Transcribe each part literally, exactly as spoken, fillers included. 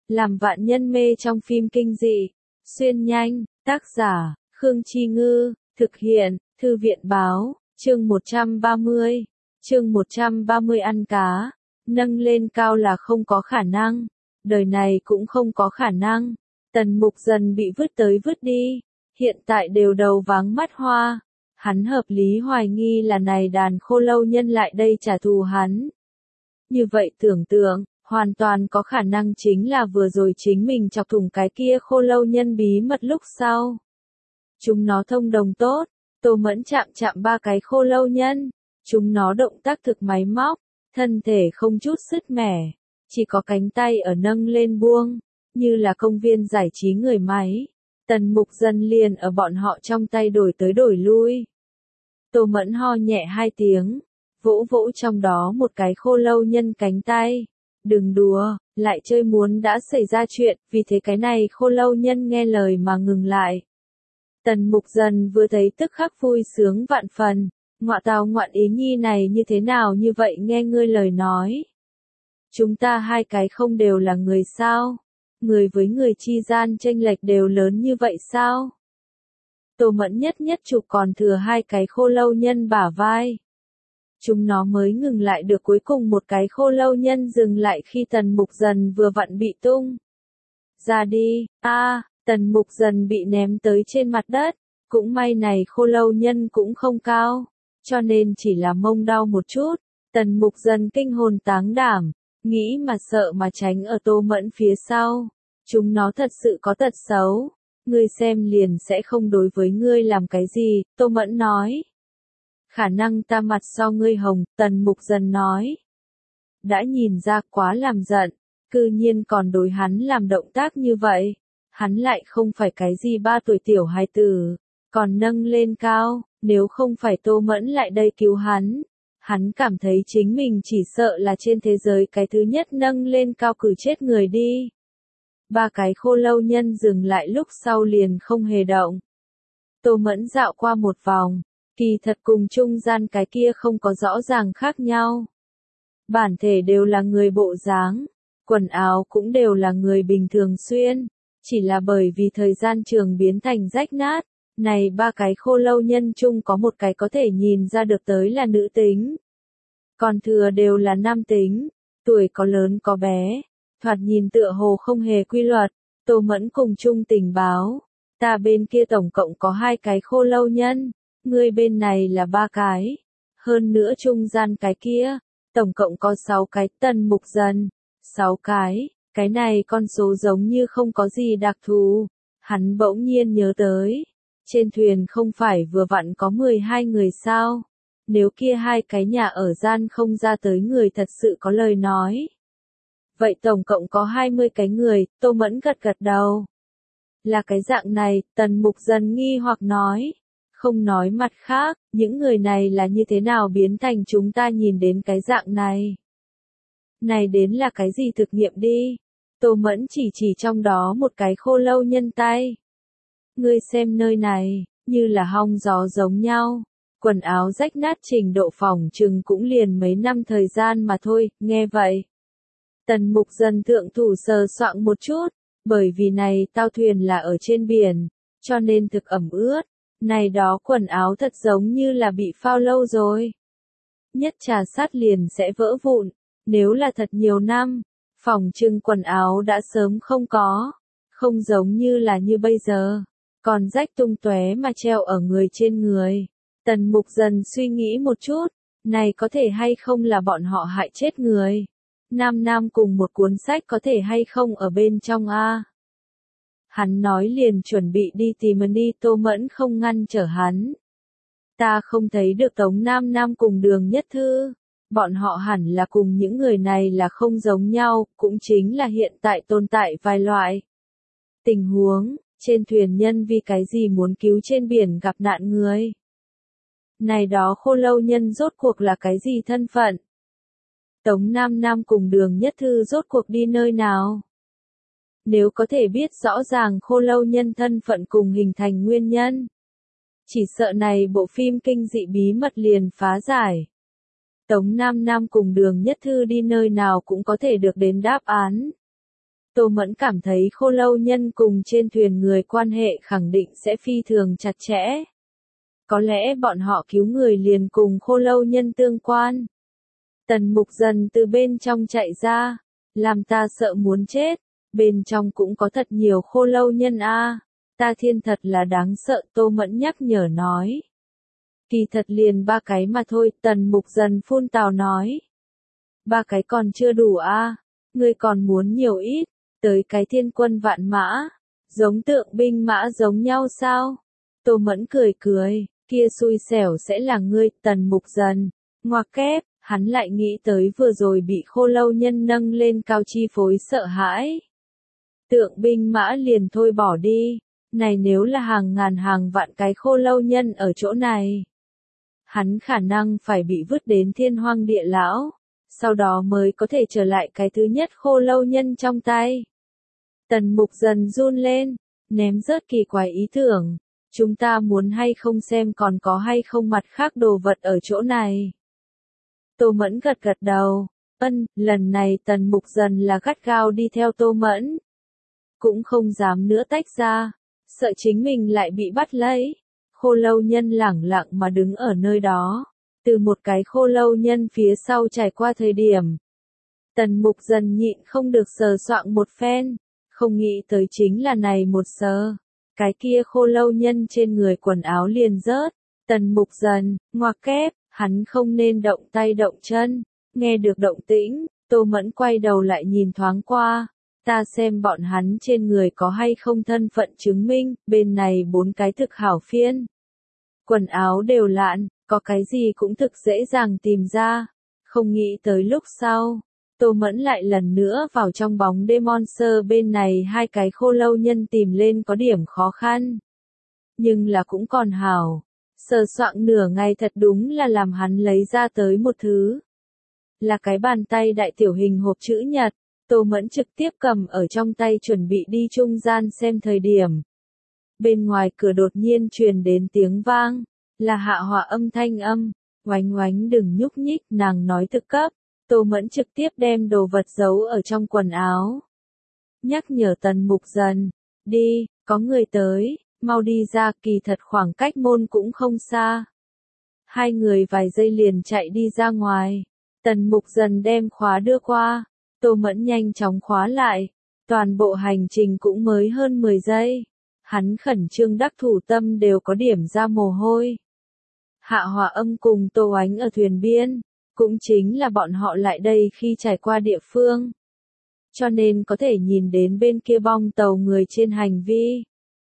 làm vạn nhân mê trong phim kinh dị. Xuyên nhanh, tác giả, Khương Chi Ngư, thực hiện, Thư viện Báo, chương một trăm ba mươi. Chương một trăm ba mươi ăn cá, nâng lên cao là không có khả năng, đời này cũng không có khả năng. Tần Mục Dần bị vứt tới vứt đi, hiện tại đều đầu váng mắt hoa. Hắn hợp lý hoài nghi là này đàn khô lâu nhân lại đây trả thù hắn. Như vậy tưởng tượng, hoàn toàn có khả năng chính là vừa rồi chính mình chọc thủng cái kia khô lâu nhân bí mật lúc sau. Chúng nó thông đồng tốt, Tô Mẫn chạm chạm ba cái khô lâu nhân. Chúng nó động tác thực máy móc, thân thể không chút sứt mẻ, chỉ có cánh tay ở nâng lên buông, như là công viên giải trí người máy. Tần Mục Dần liền ở bọn họ trong tay đổi tới đổi lui. Tô Mẫn ho nhẹ hai tiếng, vỗ vỗ trong đó một cái khô lâu nhân cánh tay. Đừng đùa, lại chơi muốn đã xảy ra chuyện, vì thế cái này khô lâu nhân nghe lời mà ngừng lại. Tần Mục Dần vừa thấy tức khắc vui sướng vạn phần. Ngọa tào ngoạn ý nhi này như thế nào như vậy nghe ngươi lời nói. Chúng ta hai cái không đều là người sao? Người với người chi gian chênh lệch đều lớn như vậy sao? Tô Mẫn nhất nhất chụp còn thừa hai cái khô lâu nhân bả vai. Chúng nó mới ngừng lại được, cuối cùng một cái khô lâu nhân dừng lại khi Tần Mục Dần vừa vặn bị tung ra đi. A, à, Tần Mục Dần bị ném tới trên mặt đất. Cũng may này khô lâu nhân cũng không cao, cho nên chỉ là mông đau một chút. Tần Mục Dần kinh hồn táng đảm, nghĩ mà sợ mà tránh ở Tô Mẫn phía sau. Chúng nó thật sự có tật xấu, ngươi xem liền sẽ không đối với ngươi làm cái gì, Tô Mẫn nói. Khả năng ta mặt so ngươi hồng, Tần Mục Dần nói. Đã nhìn ra quá làm giận, cư nhiên còn đối hắn làm động tác như vậy. Hắn lại không phải cái gì ba tuổi tiểu hài tử, còn nâng lên cao. Nếu không phải Tô Mẫn lại đây cứu hắn, hắn cảm thấy chính mình chỉ sợ là trên thế giới cái thứ nhất nâng lên cao cử chết người đi. Ba cái khô lâu nhân dừng lại lúc sau liền không hề động. Tô Mẫn dạo qua một vòng, kỳ thật cùng trung gian cái kia không có rõ ràng khác nhau. Bản thể đều là người bộ dáng, quần áo cũng đều là người bình thường xuyên, chỉ là bởi vì thời gian trường biến thành rách nát. Này ba cái khô lâu nhân chung có một cái có thể nhìn ra được tới là nữ tính. Còn thừa đều là nam tính, tuổi có lớn có bé, thoạt nhìn tựa hồ không hề quy luật. Tô Mẫn cùng chung tình báo, ta bên kia tổng cộng có hai cái khô lâu nhân, ngươi bên này là ba cái, hơn nữa trung gian cái kia, tổng cộng có sáu cái. Tần Mục Dần, sáu cái, cái này con số giống như không có gì đặc thù. Hắn bỗng nhiên nhớ tới, trên thuyền không phải vừa vặn có mười hai người sao? Nếu kia hai cái nhà ở gian không ra tới người thật sự có lời nói. Vậy tổng cộng có hai mươi cái người, Tô Mẫn gật gật đầu. Là cái dạng này, Tần Mục Dần nghi hoặc nói. Không nói mặt khác, những người này là như thế nào biến thành chúng ta nhìn đến cái dạng này? Này đến là cái gì thực nghiệm đi? Tô Mẫn chỉ chỉ trong đó một cái khô lâu nhân tay. Ngươi xem nơi này, như là hong gió giống nhau. Quần áo rách nát trình độ phỏng chừng cũng liền mấy năm thời gian mà thôi, nghe vậy. Tần Mục Dần thượng thủ sờ soạng một chút, bởi vì này tao thuyền là ở trên biển, cho nên thực ẩm ướt. Này đó quần áo thật giống như là bị phao lâu rồi. Nhất trà sát liền sẽ vỡ vụn, nếu là thật nhiều năm, phỏng chừng quần áo đã sớm không có, không giống như là như bây giờ. Còn rách tung tóe mà treo ở người trên người. Tần Mục Dần suy nghĩ một chút, này có thể hay không là bọn họ hại chết người. Nam Nam cùng một cuốn sách có thể hay không ở bên trong a? Hắn nói liền chuẩn bị đi tìm đi, Tô Mẫn không ngăn trở hắn. Ta không thấy được Tống Nam Nam cùng Đường Nhất Thư. Bọn họ hẳn là cùng những người này là không giống nhau, cũng chính là hiện tại tồn tại vài loại tình huống. Trên thuyền nhân vì cái gì muốn cứu trên biển gặp nạn người? Này đó khô lâu nhân rốt cuộc là cái gì thân phận? Tống Nam Nam cùng Đường Nhất Thư rốt cuộc đi nơi nào? Nếu có thể biết rõ ràng khô lâu nhân thân phận cùng hình thành nguyên nhân, chỉ sợ này bộ phim kinh dị bí mật liền phá giải. Tống Nam Nam cùng Đường Nhất Thư đi nơi nào cũng có thể được đến đáp án. Tô Mẫn cảm thấy Khô Lâu Nhân cùng trên thuyền người quan hệ khẳng định sẽ phi thường chặt chẽ. Có lẽ bọn họ cứu người liền cùng Khô Lâu Nhân tương quan. Tần Mục Dần từ bên trong chạy ra, làm ta sợ muốn chết, bên trong cũng có thật nhiều Khô Lâu Nhân a, ta thiên thật là đáng sợ, Tô Mẫn nhắc nhở nói. Kỳ thật liền ba cái mà thôi, Tần Mục Dần phun tào nói. Ba cái còn chưa đủ a, ngươi còn muốn nhiều ít, tới cái thiên quân vạn mã, giống tượng binh mã giống nhau sao? Tô Mẫn cười cười, kia xui xẻo sẽ là ngươi, Tần Mục Dần, ngoặc kép, hắn lại nghĩ tới vừa rồi bị Khô Lâu Nhân nâng lên cao chi phối sợ hãi. Tượng binh mã liền thôi bỏ đi, này nếu là hàng ngàn hàng vạn cái Khô Lâu Nhân ở chỗ này. Hắn khả năng phải bị vứt đến thiên hoang địa lão, sau đó mới có thể trở lại cái thứ nhất Khô Lâu Nhân trong tay. Tần Mục Dần run lên, ném rớt kỳ quái ý tưởng, chúng ta muốn hay không xem còn có hay không mặt khác đồ vật ở chỗ này. Tô Mẫn gật gật đầu, ân, lần này Tần Mục Dần là gắt gao đi theo Tô Mẫn. Cũng không dám nữa tách ra, sợ chính mình lại bị bắt lấy. Khô Lâu Nhân lẳng lặng mà đứng ở nơi đó, từ một cái Khô Lâu Nhân phía sau trải qua thời điểm. Tần Mục Dần nhịn không được sờ soạng một phen, không nghĩ tới chính là này một sờ. Cái kia Khô Lâu Nhân trên người quần áo liền rớt, Tần Mục Dần, ngoặc kép, hắn không nên động tay động chân, nghe được động tĩnh, Tô Mẫn quay đầu lại nhìn thoáng qua, ta xem bọn hắn trên người có hay không thân phận chứng minh, bên này bốn cái thực hảo phiên. Quần áo đều lạn, có cái gì cũng thực dễ dàng tìm ra, không nghĩ tới lúc sau. Tô Mẫn lại lần nữa vào trong bóng đêm monster bên này hai cái Khô Lâu Nhân tìm lên có điểm khó khăn. Nhưng là cũng còn hảo. Sờ soạng nửa ngày thật đúng là làm hắn lấy ra tới một thứ. Là cái bàn tay đại tiểu hình hộp chữ nhật. Tô Mẫn trực tiếp cầm ở trong tay chuẩn bị đi trung gian xem thời điểm. Bên ngoài cửa đột nhiên truyền đến tiếng vang. Là Hạ Họa âm thanh âm. Oánh oánh đừng nhúc nhích, nàng nói thực cấp. Tô Mẫn trực tiếp đem đồ vật giấu ở trong quần áo. Nhắc nhở Tần Mục Dần, đi, có người tới, mau đi ra, kỳ thật khoảng cách môn cũng không xa. Hai người vài giây liền chạy đi ra ngoài. Tần Mục Dần đem khóa đưa qua, Tô Mẫn nhanh chóng khóa lại. Toàn bộ hành trình cũng mới hơn mười giây. Hắn khẩn trương đắc thủ tâm đều có điểm ra mồ hôi. Hạ Họa âm cùng Tô Oánh ở thuyền biên. Cũng chính là bọn họ lại đây khi trải qua địa phương. Cho nên có thể nhìn đến bên kia bong tàu người trên hành vi.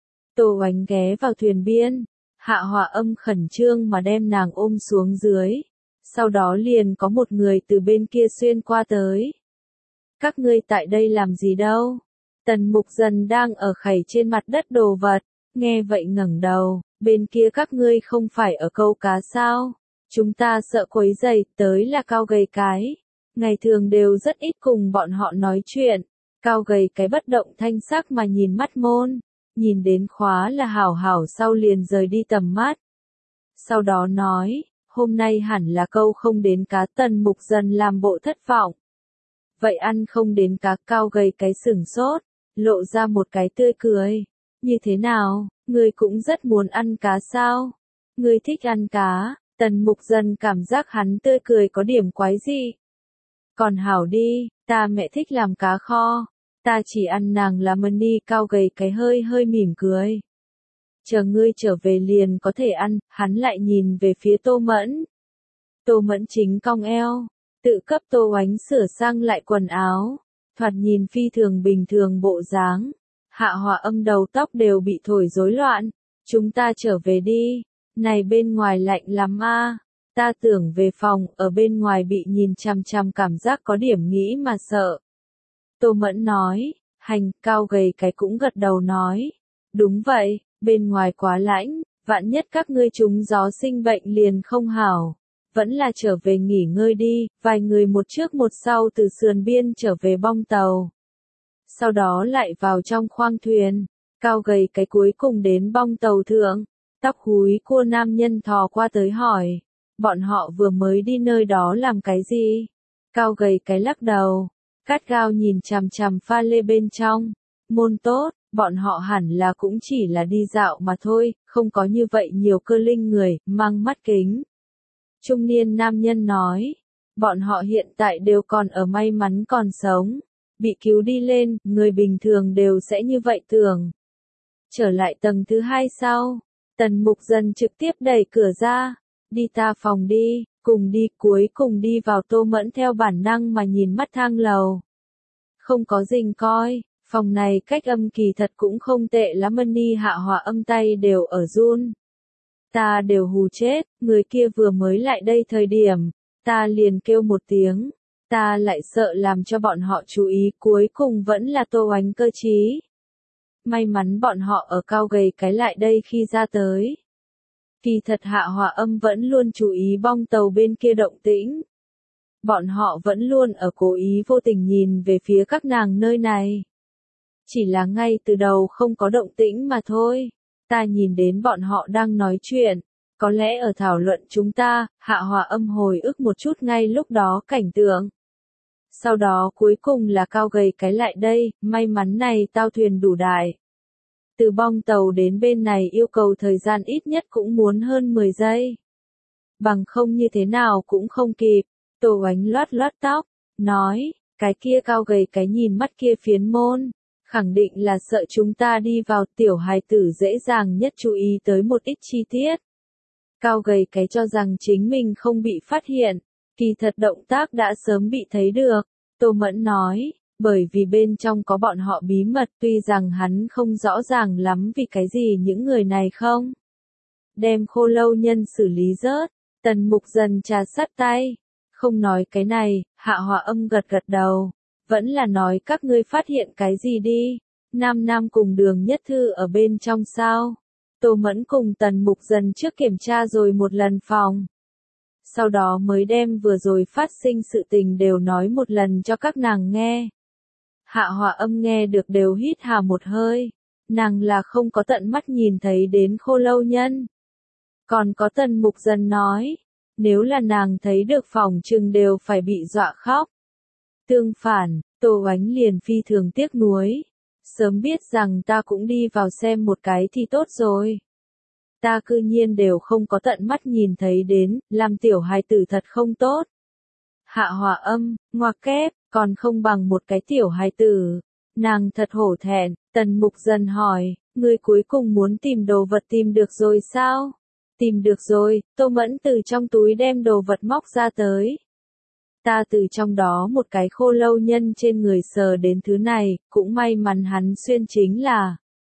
Tô Oánh ghé vào thuyền biên, Hạ Họa âm khẩn trương mà đem nàng ôm xuống dưới. Sau đó liền có một người từ bên kia xuyên qua tới. Các ngươi tại đây làm gì đâu? Tần Mục Dần đang ở khẩy trên mặt đất đồ vật, nghe vậy ngẩng đầu, bên kia các ngươi không phải ở câu cá sao? Chúng ta sợ quấy rầy, tới là Cao Gầy cái. Ngày thường đều rất ít cùng bọn họ nói chuyện. Cao Gầy cái bất động thanh sắc mà nhìn mắt môn. Nhìn đến khóa là hảo hảo sau liền rời đi tầm mắt. Sau đó nói, hôm nay hẳn là câu không đến cá. Tần Mục Dần làm bộ thất vọng. Vậy ăn không đến cá? Cao Gầy cái sửng sốt, lộ ra một cái tươi cười. Như thế nào, ngươi cũng rất muốn ăn cá sao? Ngươi thích ăn cá? Tần Mục Dần cảm giác hắn tươi cười có điểm quái dị. Còn hảo đi, ta mẹ thích làm cá kho. Ta chỉ ăn nàng là mani. Cao Gầy cái hơi hơi mỉm cười. Chờ ngươi trở về liền có thể ăn, hắn lại nhìn về phía Tô Mẫn. Tô Mẫn chính cong eo, tự cấp Tô Oánh sửa sang lại quần áo. Thoạt nhìn phi thường bình thường bộ dáng. Hạ Họa âm đầu tóc đều bị thổi rối loạn. Chúng ta trở về đi. Này bên ngoài lạnh lắm a, ta tưởng về phòng, ở bên ngoài bị nhìn chằm chằm cảm giác có điểm nghĩ mà sợ. Tô Mẫn nói, hành. Cao Gầy cái cũng gật đầu nói, đúng vậy, bên ngoài quá lạnh, vạn nhất các ngươi trúng gió sinh bệnh liền không hảo, vẫn là trở về nghỉ ngơi đi. Vài người một trước một sau từ sườn biên trở về bong tàu, sau đó lại vào trong khoang thuyền. Cao Gầy cái cuối cùng đến bong tàu thượng. Tóc húi cua nam nhân thò qua tới hỏi, bọn họ vừa mới đi nơi đó làm cái gì? Cao Gầy cái lắc đầu, Cát gao nhìn chằm chằm pha lê bên trong. Môn tốt, bọn họ hẳn là cũng chỉ là đi dạo mà thôi, không có như vậy nhiều cơ linh người, mang mắt kính. Trung niên nam nhân nói, bọn họ hiện tại đều còn ở may mắn còn sống. Bị cứu đi lên, người bình thường đều sẽ như vậy tưởng. Trở lại tầng thứ hai sau, Tần Mục Dần trực tiếp đẩy cửa ra, đi ta phòng đi, cùng đi, cuối cùng đi vào. Tô Mẫn theo bản năng mà nhìn mắt thang lầu. Không có rình coi, phòng này cách âm kỳ thật cũng không tệ lắm. Ni Hạ Hòa âm tay đều ở run. Ta đều hù chết, người kia vừa mới lại đây thời điểm, ta liền kêu một tiếng, ta lại sợ làm cho bọn họ chú ý, cuối cùng vẫn là Tô Oánh cơ trí. May mắn bọn họ ở cao gầy cái lại đây khi ra tới. Kỳ thật Hạ Hòa âm vẫn luôn chú ý bong tàu bên kia động tĩnh. Bọn họ vẫn luôn ở cố ý vô tình nhìn về phía các nàng nơi này. Chỉ là ngay từ đầu không có động tĩnh mà thôi. Ta nhìn đến bọn họ đang nói chuyện, có lẽ ở thảo luận chúng ta. Hạ Hòa âm hồi ức một chút ngay lúc đó cảnh tượng. Sau đó cuối cùng là cao gầy cái lại đây, may mắn này tao thuyền đủ đại. Từ bong tàu đến bên này yêu cầu thời gian ít nhất cũng muốn hơn mười giây. Bằng không như thế nào cũng không kịp. Tô Oánh loát loát tóc, nói, cái kia cao gầy cái nhìn mắt kia phiến môn. Khẳng định là sợ chúng ta đi vào. Tiểu hài tử dễ dàng nhất chú ý tới một ít chi tiết. Cao gầy cái cho rằng chính mình không bị phát hiện. Kỳ thật động tác đã sớm bị thấy được. Tô Mẫn nói, bởi vì bên trong có bọn họ bí mật, tuy rằng hắn không rõ ràng lắm vì cái gì những người này không. Đem Khô Lâu Nhân xử lý rớt, Tần Mục Dần trà sát tay. Không nói cái này, Hạ Hòa âm gật gật đầu. Vẫn là nói các ngươi phát hiện cái gì đi. Nam Nam cùng Đường Nhất Thư ở bên trong sao. Tô Mẫn cùng Tần Mục Dần trước kiểm tra rồi một lần phòng. Sau đó mới đem vừa rồi phát sinh sự tình đều nói một lần cho các nàng nghe. Hạ Hòa âm nghe được đều hít hà một hơi. Nàng là không có tận mắt nhìn thấy đến Khô Lâu Nhân. Còn có Tần Mục Dần nói, nếu là nàng thấy được phòng chừng đều phải bị dọa khóc. Tương phản, Tô Oánh liền phi thường tiếc nuối. Sớm biết rằng ta cũng đi vào xem một cái thì tốt rồi. Ta cư nhiên đều không có tận mắt nhìn thấy đến, làm tiểu hài tử thật không tốt. Hạ Hòa âm, ngoặc kép, còn không bằng một cái tiểu hài tử. Nàng thật hổ thẹn. Tần Mục Dần hỏi, ngươi cuối cùng muốn tìm đồ vật tìm được rồi sao? Tìm được rồi. Tô Mẫn từ trong túi đem đồ vật móc ra tới. Ta từ trong đó một cái Khô Lâu Nhân trên người sờ đến thứ này, cũng may mắn hắn xuyên chính là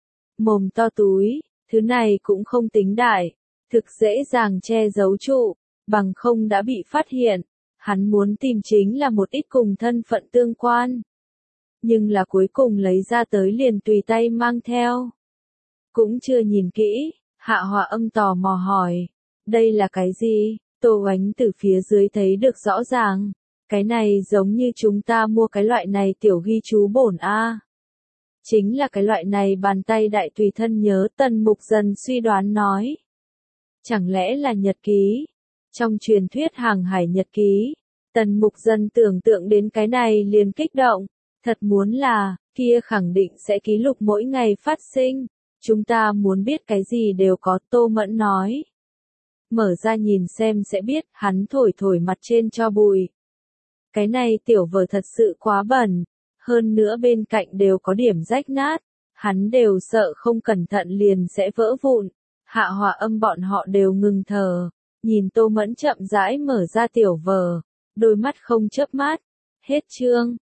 mồm to túi, thứ này cũng không tính đại, thực dễ dàng che giấu trụ, bằng không đã bị phát hiện. Hắn muốn tìm chính là một ít cùng thân phận tương quan. Nhưng là cuối cùng lấy ra tới liền tùy tay mang theo. Cũng chưa nhìn kỹ, Hạ Hòa âm tò mò hỏi, đây là cái gì? Tô Oánh từ phía dưới thấy được rõ ràng. Cái này giống như chúng ta mua cái loại này tiểu ghi chú bổn a. Chính là cái loại này bàn tay đại tùy thân nhớ. Tần Mục Dần suy đoán nói. Chẳng lẽ là nhật ký? Trong truyền thuyết hàng hải nhật ký. Tần Mục Dần tưởng tượng đến cái này liền kích động. Thật muốn là, kia khẳng định sẽ ký lục mỗi ngày phát sinh. Chúng ta muốn biết cái gì đều có. Tô Mẫn nói. Mở ra nhìn xem sẽ biết. Hắn thổi thổi mặt trên cho bụi. Cái này tiểu vở thật sự quá bẩn. Hơn nữa bên cạnh đều có điểm rách nát. Hắn đều sợ không cẩn thận liền sẽ vỡ vụn. Hạ Hòa âm bọn họ đều ngừng thở. Nhìn Tô Mẫn chậm rãi mở ra tiểu vở. Đôi mắt không chớp mắt. Hết chương.